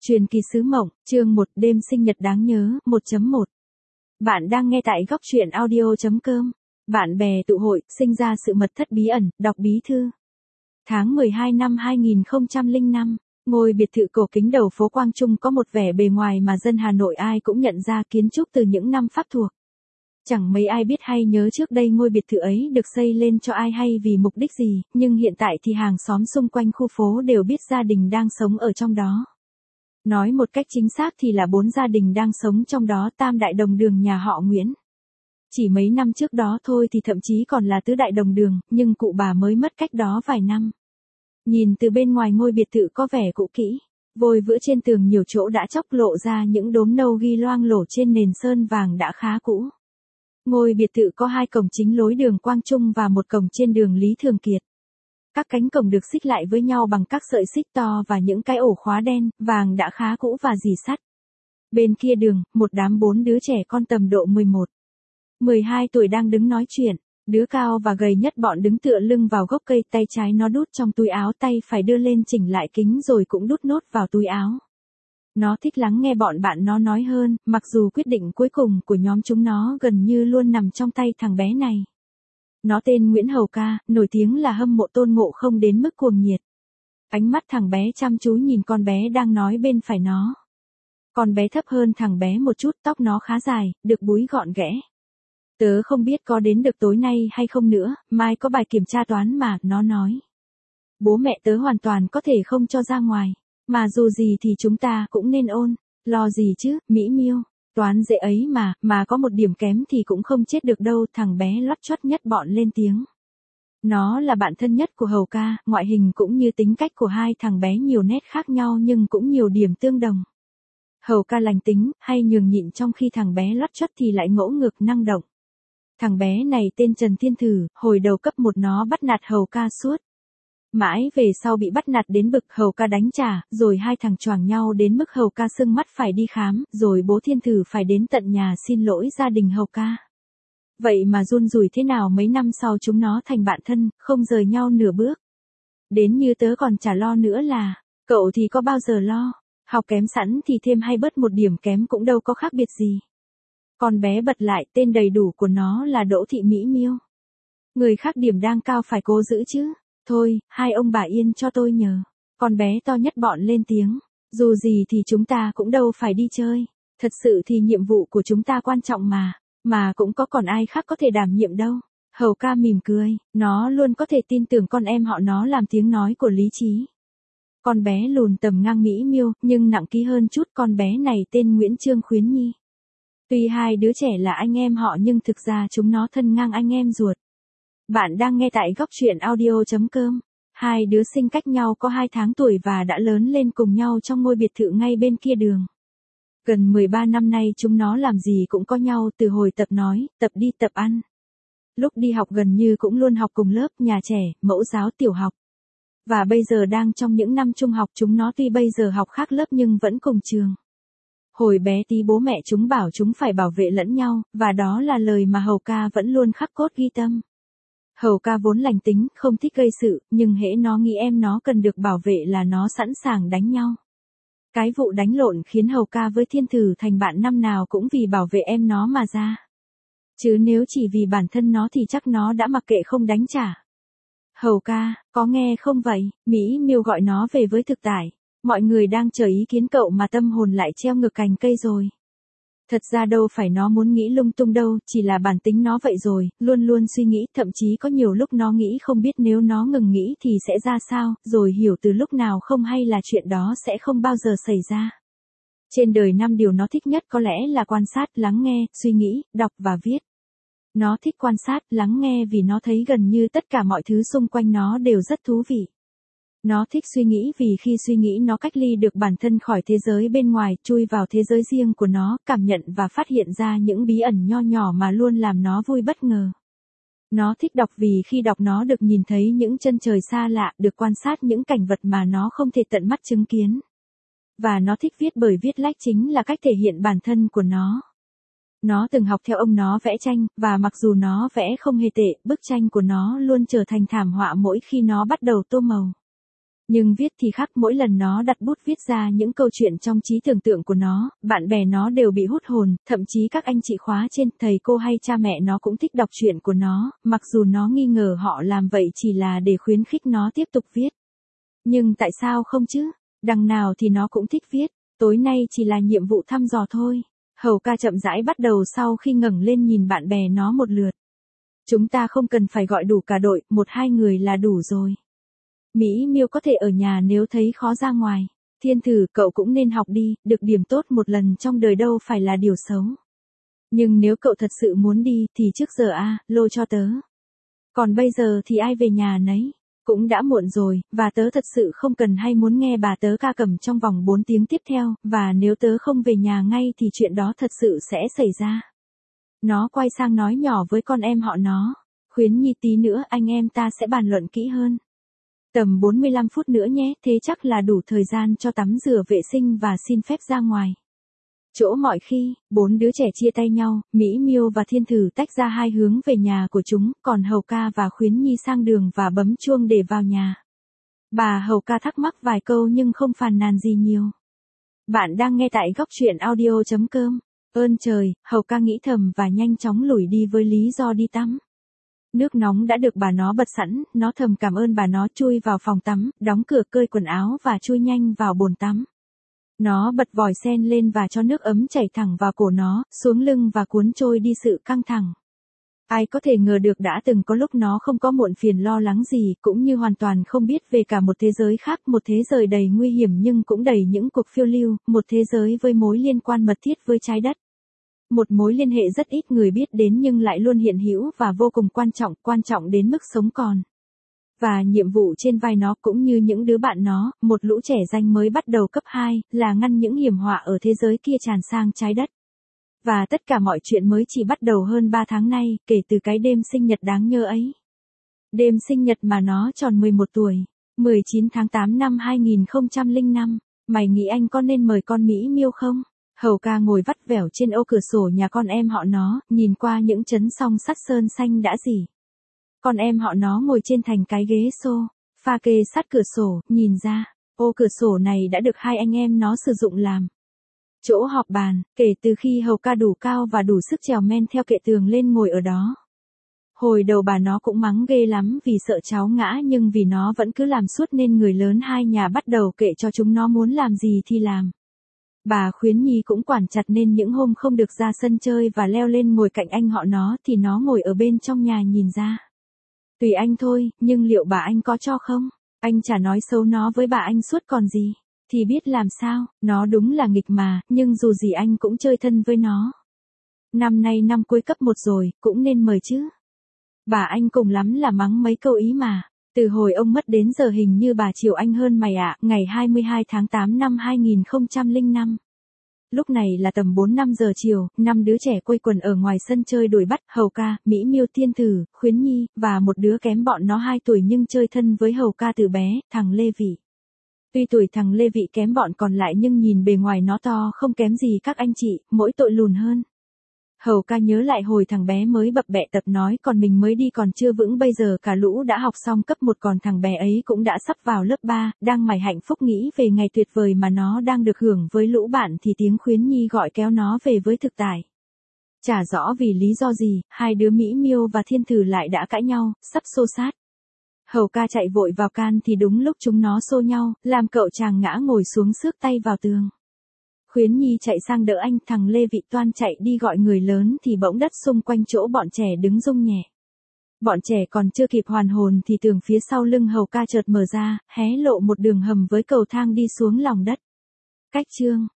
Truyền kỳ sứ mộng, chương 1 đêm sinh nhật đáng nhớ, 1.1. Bạn đang nghe tại góc truyện audio.com. Bạn bè tụ hội, sinh ra sự mật thất bí ẩn, đọc bí thư. Tháng 12 năm 2005, ngôi biệt thự cổ kính đầu phố Quang Trung có một vẻ bề ngoài mà dân Hà Nội ai cũng nhận ra, kiến trúc từ những năm Pháp thuộc. Chẳng mấy ai biết hay nhớ trước đây ngôi biệt thự ấy được xây lên cho ai hay vì mục đích gì, nhưng hiện tại thì hàng xóm xung quanh khu phố đều biết gia đình đang sống ở trong đó. Nói một cách chính xác thì là 4 gia đình đang sống trong đó, tam đại đồng đường nhà họ Nguyễn. Chỉ mấy năm trước đó thôi thì thậm chí còn là tứ đại đồng đường, nhưng cụ bà mới mất cách đó vài năm. Nhìn từ bên ngoài ngôi biệt thự có vẻ cũ kỹ, vôi vữa trên tường nhiều chỗ đã chóc lộ ra những đốm nâu ghi loang lổ trên nền sơn vàng đã khá cũ. Ngôi biệt thự có 2 cổng chính lối đường Quang Trung và một cổng trên đường Lý Thường Kiệt. Các cánh cổng được xích lại với nhau bằng các sợi xích to và những cái ổ khóa đen, vàng đã khá cũ và rỉ sắt. Bên kia đường, một đám 4 đứa trẻ con tầm độ 11, 12 tuổi đang đứng nói chuyện. Đứa cao và gầy nhất bọn đứng tựa lưng vào gốc cây, tay trái nó đút trong túi áo, tay phải đưa lên chỉnh lại kính rồi cũng đút nốt vào túi áo. Nó thích lắng nghe bọn bạn nó nói hơn, mặc dù quyết định cuối cùng của nhóm chúng nó gần như luôn nằm trong tay thằng bé này. Nó tên Nguyễn Hầu Ca, nổi tiếng là hâm mộ Tôn Ngộ Không đến mức cuồng nhiệt. Ánh mắt thằng bé chăm chú nhìn con bé đang nói bên phải nó. Con bé thấp hơn thằng bé một chút, tóc nó khá dài, được búi gọn ghẽ. Tớ không biết có đến được tối nay hay không nữa, mai có bài kiểm tra toán mà, nó nói. Bố mẹ tớ hoàn toàn có thể không cho ra ngoài, mà dù gì thì chúng ta cũng nên ôn, lo gì chứ, Mỹ Miêu. Toán dễ ấy mà có một điểm kém thì cũng không chết được đâu, thằng bé lót choắt nhất bọn lên tiếng. Nó là bạn thân nhất của Hầu Ca, ngoại hình cũng như tính cách của hai thằng bé nhiều nét khác nhau nhưng cũng nhiều điểm tương đồng. Hầu Ca lành tính, hay nhường nhịn, trong khi thằng bé lót choắt thì lại ngỗ ngược năng động. Thằng bé này tên Trần Thiên Thử, hồi đầu cấp 1 nó bắt nạt Hầu Ca suốt. Mãi về sau bị bắt nạt đến bực Hầu Ca đánh trả, rồi hai thằng choàng nhau đến mức Hầu Ca sưng mắt phải đi khám, rồi bố Thiên Thử phải đến tận nhà xin lỗi gia đình Hầu Ca. Vậy mà run rủi thế nào mấy năm sau chúng nó thành bạn thân, không rời nhau nửa bước. Đến như tớ còn chả lo nữa là, cậu thì có bao giờ lo, học kém sẵn thì thêm hay bớt một điểm kém cũng đâu có khác biệt gì. Con bé bật lại, tên đầy đủ của nó là Đỗ Thị Mỹ Miêu. Người khác điểm đang cao phải cố giữ chứ. Thôi, hai ông bà yên cho tôi nhờ. Con bé to nhất bọn lên tiếng. Dù gì thì chúng ta cũng đâu phải đi chơi. Thật sự thì nhiệm vụ của chúng ta quan trọng mà cũng có còn ai khác có thể đảm nhiệm đâu. Hầu Ca mỉm cười, nó luôn có thể tin tưởng con em họ nó làm tiếng nói của lý trí. Con bé lùn tầm ngang Mỹ Miêu, nhưng nặng ký hơn chút, con bé này tên Nguyễn Trương Khuyến Nhi. Tuy hai đứa trẻ là anh em họ nhưng thực ra chúng nó thân ngang anh em ruột. Bạn đang nghe tại góc truyện audio.com. Hai đứa sinh cách nhau có 2 tháng tuổi và đã lớn lên cùng nhau trong ngôi biệt thự ngay bên kia đường. Gần 13 năm nay chúng nó làm gì cũng có nhau, từ hồi tập nói, tập đi tập ăn. Lúc đi học gần như cũng luôn học cùng lớp, nhà trẻ, mẫu giáo, tiểu học. Và bây giờ đang trong những năm trung học, chúng nó tuy bây giờ học khác lớp nhưng vẫn cùng trường. Hồi bé tí bố mẹ chúng bảo chúng phải bảo vệ lẫn nhau, và đó là lời mà Hầu Ca vẫn luôn khắc cốt ghi tâm. Hầu Ca vốn lành tính, không thích gây sự, nhưng hễ nó nghĩ em nó cần được bảo vệ là nó sẵn sàng đánh nhau. Cái vụ đánh lộn khiến Hầu Ca với Thiên Thử thành bạn năm nào cũng vì bảo vệ em nó mà ra. Chứ nếu chỉ vì bản thân nó thì chắc nó đã mặc kệ không đánh trả. Hầu Ca, có nghe không vậy? Mỹ Miêu gọi nó về với thực tại. Mọi người đang chờ ý kiến cậu mà tâm hồn lại treo ngược cành cây rồi. Thật ra đâu phải nó muốn nghĩ lung tung đâu, chỉ là bản tính nó vậy rồi, luôn luôn suy nghĩ, thậm chí có nhiều lúc nó nghĩ không biết nếu nó ngừng nghĩ thì sẽ ra sao, rồi hiểu từ lúc nào không hay là chuyện đó sẽ không bao giờ xảy ra. Trên đời 5 điều nó thích nhất có lẽ là quan sát, lắng nghe, suy nghĩ, đọc và viết. Nó thích quan sát, lắng nghe vì nó thấy gần như tất cả mọi thứ xung quanh nó đều rất thú vị. Nó thích suy nghĩ vì khi suy nghĩ nó cách ly được bản thân khỏi thế giới bên ngoài, chui vào thế giới riêng của nó, cảm nhận và phát hiện ra những bí ẩn nho nhỏ mà luôn làm nó vui bất ngờ. Nó thích đọc vì khi đọc nó được nhìn thấy những chân trời xa lạ, được quan sát những cảnh vật mà nó không thể tận mắt chứng kiến. Và nó thích viết bởi viết lách chính là cách thể hiện bản thân của nó. Nó từng học theo ông nó vẽ tranh, và mặc dù nó vẽ không hề tệ, bức tranh của nó luôn trở thành thảm họa mỗi khi nó bắt đầu tô màu. Nhưng viết thì khác, mỗi lần nó đặt bút viết ra những câu chuyện trong trí tưởng tượng của nó, bạn bè nó đều bị hút hồn, thậm chí các anh chị khóa trên, thầy cô hay cha mẹ nó cũng thích đọc truyện của nó, mặc dù nó nghi ngờ họ làm vậy chỉ là để khuyến khích nó tiếp tục viết. Nhưng tại sao không chứ? Đằng nào thì nó cũng thích viết, tối nay chỉ là nhiệm vụ thăm dò thôi. Hầu ca chậm rãi bắt đầu sau khi ngẩng lên nhìn bạn bè nó một lượt. Chúng ta không cần phải gọi đủ cả đội, 1-2 người là đủ rồi. Mỹ Miêu có thể ở nhà nếu thấy khó ra ngoài. Thiên Thử, cậu cũng nên học đi, được điểm tốt một lần trong đời đâu phải là điều xấu. Nhưng nếu cậu thật sự muốn đi thì trước giờ lô cho tớ. Còn bây giờ thì ai về nhà nấy. Cũng đã muộn rồi, và tớ thật sự không cần hay muốn nghe bà tớ ca cầm trong vòng 4 tiếng tiếp theo, và nếu tớ không về nhà ngay thì chuyện đó thật sự sẽ xảy ra. Nó quay sang nói nhỏ với con em họ nó. Khuyến Nhi, tí nữa anh em ta sẽ bàn luận kỹ hơn. Tầm 45 phút nữa nhé, thế chắc là đủ thời gian cho tắm rửa vệ sinh và xin phép ra ngoài. Chỗ mọi khi, 4 đứa trẻ chia tay nhau, Mỹ Miêu và Thiên Thử tách ra hai hướng về nhà của chúng, còn Hầu ca và Khuyến Nhi sang đường và bấm chuông để vào nhà. Bà Hầu ca thắc mắc vài câu nhưng không phàn nàn gì nhiều. Bạn đang nghe tại góc truyện audio.com. Ơn trời, Hầu ca nghĩ thầm và nhanh chóng lủi đi với lý do đi tắm. Nước nóng đã được bà nó bật sẵn, nó thầm cảm ơn bà nó, chui vào phòng tắm, đóng cửa, cởi quần áo và chui nhanh vào bồn tắm. Nó bật vòi sen lên và cho nước ấm chảy thẳng vào cổ nó, xuống lưng và cuốn trôi đi sự căng thẳng. Ai có thể ngờ được đã từng có lúc nó không có muộn phiền lo lắng gì, cũng như hoàn toàn không biết về cả một thế giới khác, một thế giới đầy nguy hiểm nhưng cũng đầy những cuộc phiêu lưu, một thế giới với mối liên quan mật thiết với trái đất. Một mối liên hệ rất ít người biết đến nhưng lại luôn hiện hữu và vô cùng quan trọng đến mức sống còn. Và nhiệm vụ trên vai nó cũng như những đứa bạn nó, một lũ trẻ ranh mới bắt đầu cấp 2, là ngăn những hiểm họa ở thế giới kia tràn sang trái đất. Và tất cả mọi chuyện mới chỉ bắt đầu hơn 3 tháng nay, kể từ cái đêm sinh nhật đáng nhớ ấy. Đêm sinh nhật mà nó tròn 11 tuổi, 19 tháng 8 năm 2005, mày nghĩ anh có nên mời con Mỹ Miêu không? Hầu ca ngồi vắt vẻo trên ô cửa sổ nhà con em họ nó, nhìn qua những chấn song sắt sơn xanh đã rỉ. Con em họ nó ngồi trên thành cái ghế sofa kê sát cửa sổ, nhìn ra, ô cửa sổ này đã được hai anh em nó sử dụng làm chỗ họp bàn, kể từ khi Hầu ca đủ cao và đủ sức trèo men theo kệ tường lên ngồi ở đó. Hồi đầu bà nó cũng mắng ghê lắm vì sợ cháu ngã nhưng vì nó vẫn cứ làm suốt nên người lớn hai nhà bắt đầu kệ cho chúng nó muốn làm gì thì làm. Bà Khuyến Nhi cũng quản chặt nên những hôm không được ra sân chơi và leo lên ngồi cạnh anh họ nó thì nó ngồi ở bên trong nhà nhìn ra. Tùy anh thôi, nhưng liệu bà anh có cho không? Anh chả nói xấu nó với bà anh suốt còn gì. Thì biết làm sao, nó đúng là nghịch mà, nhưng dù gì anh cũng chơi thân với nó. Năm nay năm cuối cấp 1 rồi, cũng nên mời chứ. Bà anh cùng lắm là mắng mấy câu ý mà. Từ hồi ông mất đến giờ hình như bà chiều anh hơn mày ạ, ngày 22 tháng 8 năm 2005. Lúc này là tầm 4-5 giờ chiều, 5 đứa trẻ quây quần ở ngoài sân chơi đuổi bắt, Hầu ca, Mỹ Miêu, Thiên Thử, Khuyến Nhi, và một đứa kém bọn nó 2 tuổi nhưng chơi thân với Hầu ca từ bé, thằng Lê Vị. Tuy tuổi thằng Lê Vị kém bọn còn lại nhưng nhìn bề ngoài nó to không kém gì các anh chị, mỗi tội lùn hơn. Hầu ca nhớ lại hồi thằng bé mới bập bẹ tập nói còn mình mới đi còn chưa vững, bây giờ cả lũ đã học xong cấp 1 còn thằng bé ấy cũng đã sắp vào lớp 3, đang mải hạnh phúc nghĩ về ngày tuyệt vời mà nó đang được hưởng với lũ bạn thì tiếng Khuyến Nhi gọi kéo nó về với thực tại. Chả rõ vì lý do gì, hai đứa Mỹ Miêu và Thiên Thử lại đã cãi nhau, sắp xô xát. Hầu ca chạy vội vào can thì đúng lúc chúng nó xô nhau, làm cậu chàng ngã ngồi xuống xước tay vào tường. Khuyến Nhi chạy sang đỡ anh, thằng Lê Vị toan chạy đi gọi người lớn thì bỗng đất xung quanh chỗ bọn trẻ đứng rung nhẹ. Bọn trẻ còn chưa kịp hoàn hồn thì tường phía sau lưng Hầu ca chợt mở ra, hé lộ một đường hầm với cầu thang đi xuống lòng đất. Cách chương